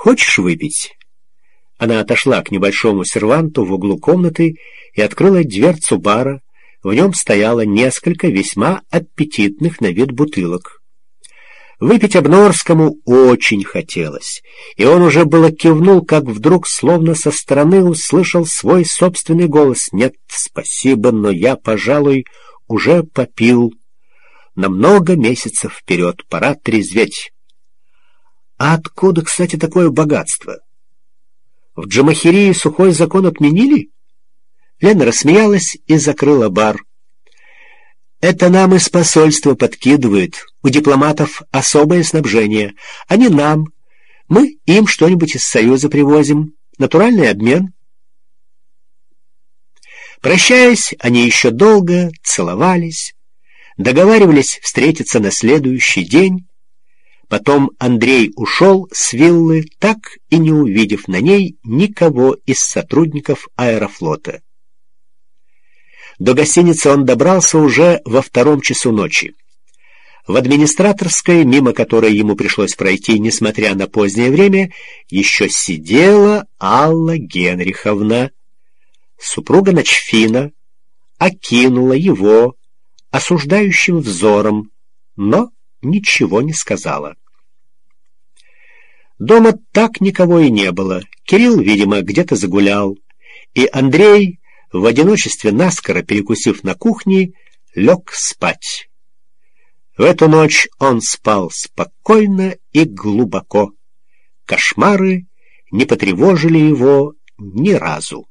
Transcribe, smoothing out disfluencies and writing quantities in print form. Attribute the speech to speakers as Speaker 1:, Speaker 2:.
Speaker 1: Хочешь выпить?» Она отошла к небольшому серванту в углу комнаты и открыла дверцу бара. В нем стояло несколько весьма аппетитных на вид бутылок. Выпить Обнорскому очень хотелось, и он уже было кивнул, как вдруг, словно со стороны, услышал свой собственный голос: «Нет, спасибо, но я, пожалуй, уже попил. На много месяцев вперед, пора трезветь». А откуда, кстати, такое богатство? В Джамахирии сухой закон отменили? Лена рассмеялась и закрыла бар. «Это нам из посольства подкидывают. У дипломатов особое снабжение. Они нам. Мы им что-нибудь из Союза привозим. Натуральный обмен». Прощаясь, они еще долго целовались, договаривались встретиться на следующий день. Потом Андрей ушел с виллы, так и не увидев на ней никого из сотрудников аэрофлота. До гостиницы он добрался уже во 2 часу ночи. В администраторской, мимо которой ему пришлось пройти, несмотря на позднее время, еще сидела Алла Генриховна. Супруга Ночфина окинула его осуждающим взором, но ничего не сказала. Дома так никого и не было. Кирилл, видимо, где-то загулял, и Андрей, в одиночестве наскоро перекусив на кухне, лег спать. В эту ночь он спал спокойно и глубоко. Кошмары не потревожили его ни разу.